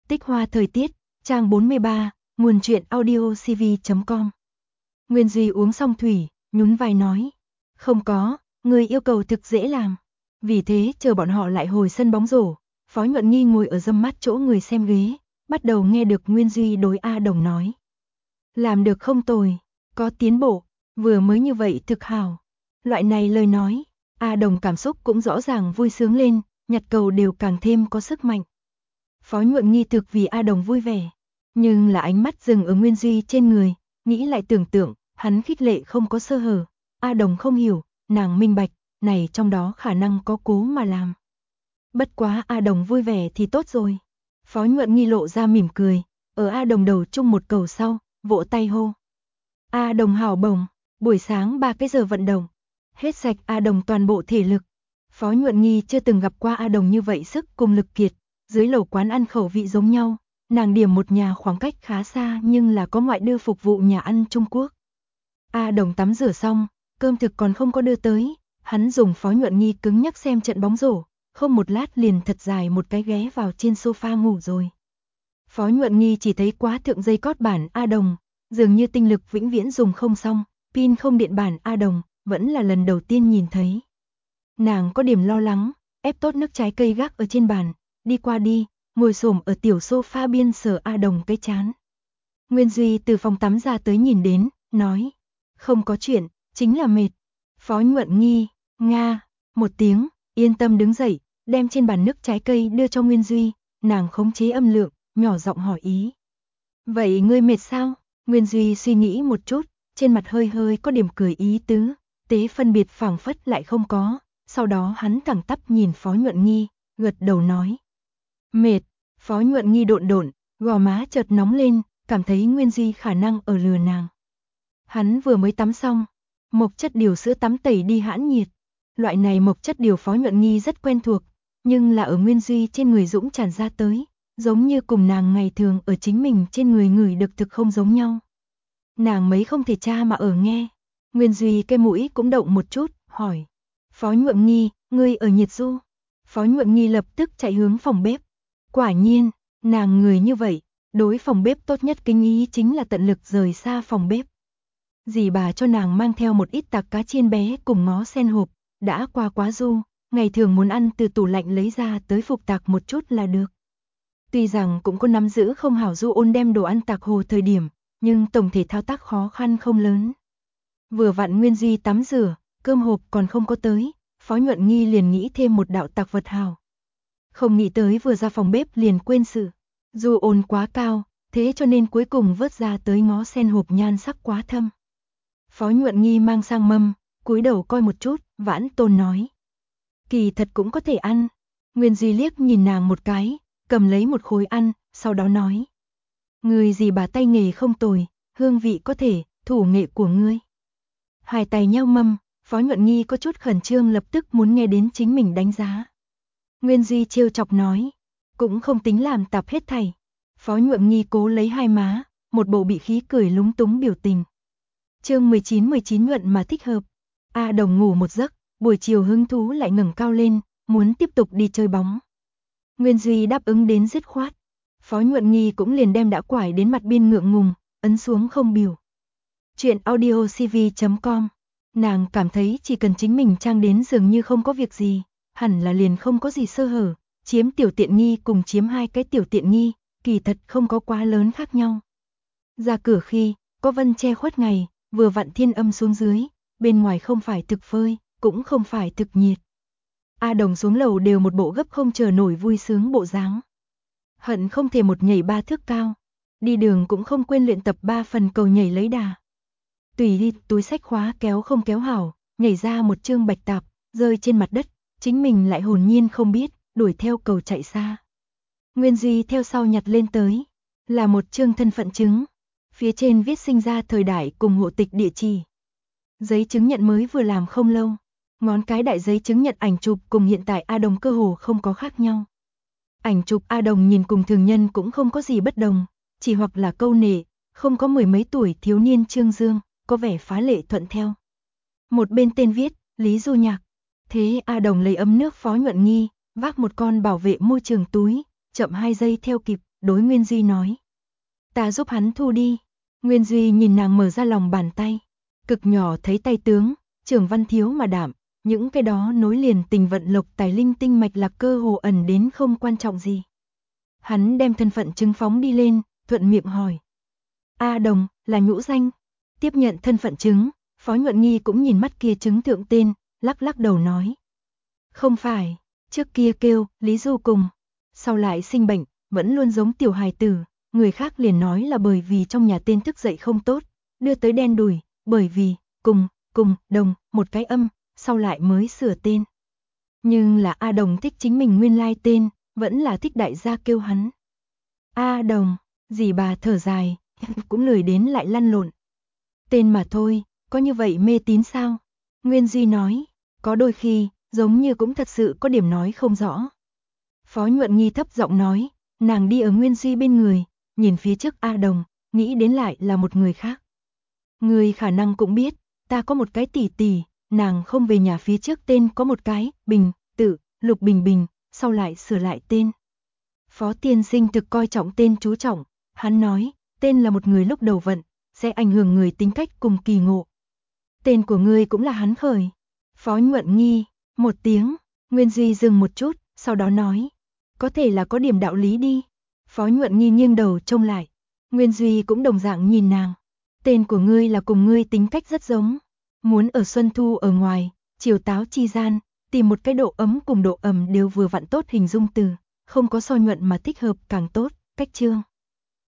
Tích hoa thời tiết, trang 43, nguồn truyện audiocv.com. Nguyên Duy uống xong thủy, nhún vai nói. Không có, người yêu cầu thực dễ làm. Vì thế chờ bọn họ lại hồi sân bóng rổ, Phó Nhuận Nghi ngồi ở râm mát chỗ người xem ghế, bắt đầu nghe được Nguyên Duy đối A Đồng nói. Làm được không tồi, có tiến bộ, vừa mới như vậy thực hảo. Loại này lời nói, A Đồng cảm xúc cũng rõ ràng vui sướng lên, nhặt cầu đều càng thêm có sức mạnh. Phó Nhuận Nghi thực vì A Đồng vui vẻ, nhưng là ánh mắt dừng ở Nguyên Duy trên người, nghĩ lại tưởng tượng, hắn khích lệ không có sơ hở. A Đồng không hiểu, nàng minh bạch, này trong đó khả năng có cố mà làm. Bất quá A Đồng vui vẻ thì tốt rồi. Phó Nhuận Nghi lộ ra mỉm cười, ở A Đồng đầu chung một cầu sau, vỗ tay hô. A Đồng hảo bổng, buổi sáng 3 cái giờ vận động, hết sạch A Đồng toàn bộ thể lực. Phó Nhuận Nghi chưa từng gặp qua A Đồng như vậy sức cùng lực kiệt, dưới lầu quán ăn khẩu vị giống nhau, nàng điểm một nhà khoảng cách khá xa nhưng là có ngoại đưa phục vụ nhà ăn Trung Quốc. A Đồng tắm rửa xong, cơm thực còn không có đưa tới, hắn dùng Phó Nhuận Nghi cứng nhắc xem trận bóng rổ, không một lát liền thật dài một cái ghé vào trên sofa ngủ rồi. Phó Nhuận Nghi chỉ thấy quá thượng dây cót bản A Đồng, dường như tinh lực vĩnh viễn dùng không xong, pin không điện bản A Đồng, vẫn là lần đầu tiên nhìn thấy. Nàng có điểm lo lắng, ép tốt nước trái cây gác ở trên bàn, đi qua đi, ngồi xổm ở tiểu sofa biên sờ A Đồng cái chán. Nguyên Duy từ phòng tắm ra tới nhìn đến, nói, không có chuyện, chính là mệt. Phó Nhuận Nghi, nga, một tiếng, yên tâm đứng dậy, đem trên bàn nước trái cây đưa cho Nguyên Duy, nàng khống chế âm lượng, nhỏ giọng hỏi ý. Vậy ngươi mệt sao? Nguyên Duy suy nghĩ một chút, trên mặt hơi hơi có điểm cười ý tứ, tế phân biệt phảng phất lại không có, sau đó hắn thẳng tắp nhìn Phó Nhuận Nghi, gật đầu nói. Mệt, Phó Nhuận Nghi độn độn, gò má chợt nóng lên, cảm thấy Nguyên Duy khả năng ở lừa nàng. Hắn vừa mới tắm xong, mộc chất điều sữa tắm tẩy đi hãn nhiệt. Loại này mộc chất điều Phó Nhuận Nghi rất quen thuộc, nhưng là ở Nguyên Duy trên người dũng tràn ra tới, giống như cùng nàng ngày thường ở chính mình trên người ngửi được thực không giống nhau. Nàng mấy không thể tra mà ở nghe. Nguyên Duy cái mũi cũng động một chút, hỏi. Phó Nhuận Nghi, ngươi ở nhiệt du? Phó Nhuận Nghi lập tức chạy hướng phòng bếp. Quả nhiên, nàng người như vậy, đối phòng bếp tốt nhất kinh ý chính là tận lực rời xa phòng bếp. Dì bà cho nàng mang theo một ít tạc cá chiên bé cùng ngó sen hộp, đã qua quá du, ngày thường muốn ăn từ tủ lạnh lấy ra tới phục tạc một chút là được. Tuy rằng cũng có nắm giữ không hảo du ôn đem đồ ăn tạc hồ thời điểm, nhưng tổng thể thao tác khó khăn không lớn. Vừa vặn Nguyên Duy tắm rửa, cơm hộp còn không có tới, Phó Nhuận Nghi liền nghĩ thêm một đạo tạc vật hảo. Không nghĩ tới vừa ra phòng bếp liền quên sự. Du ôn quá cao, thế cho nên cuối cùng vớt ra tới ngó sen hộp nhan sắc quá thâm. Phó Nhuận Nghi mang sang mâm, cúi đầu coi một chút, vãn tôn nói. Kỳ thật cũng có thể ăn. Nguyên Duy liếc nhìn nàng một cái, cầm lấy một khối ăn, sau đó nói. Người gì bà tay nghề không tồi, hương vị có thể, thủ nghệ của ngươi. Hai tay nheo mâm, Phó Nhuận Nghi có chút khẩn trương lập tức muốn nghe đến chính mình đánh giá. Nguyên Duy trêu chọc nói, cũng không tính làm tạp hết thảy. Phó Nhuận Nghi cố lấy hai má, một bộ bị khí cười lúng túng biểu tình. Chương 19 nhuận mà thích hợp. A Đồng ngủ một giấc, buổi chiều hứng thú lại ngẩng cao lên, muốn tiếp tục đi chơi bóng. Nguyên Duy đáp ứng đến dứt khoát. Phó Nhuận Nghi cũng liền đem đã quải đến mặt biên ngượng ngùng, ấn xuống không biểu. Chuyện audiocv.com. Nàng cảm thấy chỉ cần chính mình trang đến dường như không có việc gì, hẳn là liền không có gì sơ hở, chiếm tiểu tiện nghi cùng chiếm hai cái tiểu tiện nghi, kỳ thật không có quá lớn khác nhau. Ra cửa khi, có vân che khuất ngày, vừa vặn thiên âm xuống dưới, bên ngoài không phải thực phơi, cũng không phải thực nhiệt. A Đồng xuống lầu đều một bộ gấp không chờ nổi vui sướng bộ dáng. Hận không thể một nhảy 3 thước cao, đi đường cũng không quên luyện tập 3 phần cầu nhảy lấy đà. Tùy đi, túi sách khóa kéo không kéo hảo, nhảy ra một chương bạch tạp, rơi trên mặt đất, chính mình lại hồn nhiên không biết, đuổi theo cầu chạy xa. Nguyên Duy theo sau nhặt lên tới, là một chương thân phận chứng, phía trên viết sinh ra thời đại cùng hộ tịch địa chỉ. Giấy chứng nhận mới vừa làm không lâu, ngón cái đại giấy chứng nhận ảnh chụp cùng hiện tại A Đồng cơ hồ không có khác nhau. Ảnh chụp A Đồng nhìn cùng thường nhân cũng không có gì bất đồng, chỉ hoặc là câu nệ, không có mười mấy tuổi thiếu niên Trương Dương, có vẻ phá lệ thuận theo. Một bên tên viết, Lý Du Nhạc. Thế A Đồng lấy ấm nước Phó Nhuận Nghi, vác một con bảo vệ môi trường túi, chậm 2 giây theo kịp, đối Nguyên Duy nói. Ta giúp hắn thu đi. Nguyên Duy nhìn nàng mở ra lòng bàn tay. Cực nhỏ thấy tay tướng, Trưởng Văn thiếu mà đảm, những cái đó nối liền tình vận lộc tài linh tinh mạch là cơ hồ ẩn đến không quan trọng gì. Hắn đem thân phận chứng phóng đi lên, thuận miệng hỏi. A Đồng, là nhũ danh. Tiếp nhận thân phận chứng, Phó Nhuận Nghi cũng nhìn mắt kia chứng thượng tên, lắc lắc đầu nói. Không phải, trước kia kêu Lý Du Cùng, sau lại sinh bệnh, vẫn luôn giống tiểu hài tử, người khác liền nói là bởi vì trong nhà tên thức dậy không tốt, đưa tới đen đủi, bởi vì cùng, đồng, một cái âm, sau lại mới sửa tên. Nhưng là A Đồng thích chính mình nguyên lai tên, vẫn là thích đại gia kêu hắn. A Đồng, dì bà thở dài, cũng lười đến lại lăn lộn. Tên mà thôi, có như vậy mê tín sao? Nguyên Duy nói, có đôi khi, giống như cũng thật sự có điểm nói không rõ. Phó Nhuận Nghi thấp giọng nói, nàng đi ở Nguyên Duy bên người, nhìn phía trước A Đồng, nghĩ đến lại là một người khác. Người khả năng cũng biết, ta có một cái tỷ tỷ, nàng không về nhà phía trước tên có một cái, Bình, tự, Lục Bình Bình, sau lại sửa lại tên. Phó tiên sinh thực coi trọng tên chú trọng, hắn nói, tên là một người lúc đầu vận, sẽ ảnh hưởng người tính cách cùng kỳ ngộ. Tên của ngươi cũng là hắn khởi. Phó Nhuận Nghi, một tiếng, Nguyên Duy dừng một chút, sau đó nói, có thể là có điểm đạo lý đi. Phó Nhuận Nghi nghiêng đầu trông lại, Nguyên Duy cũng đồng dạng nhìn nàng. Tên của ngươi là cùng ngươi tính cách rất giống, muốn ở xuân thu ở ngoài, chiều táo chi gian, tìm một cái độ ấm cùng độ ẩm đều vừa vặn tốt hình dung từ, không có so nhuận mà thích hợp càng tốt, cách chương.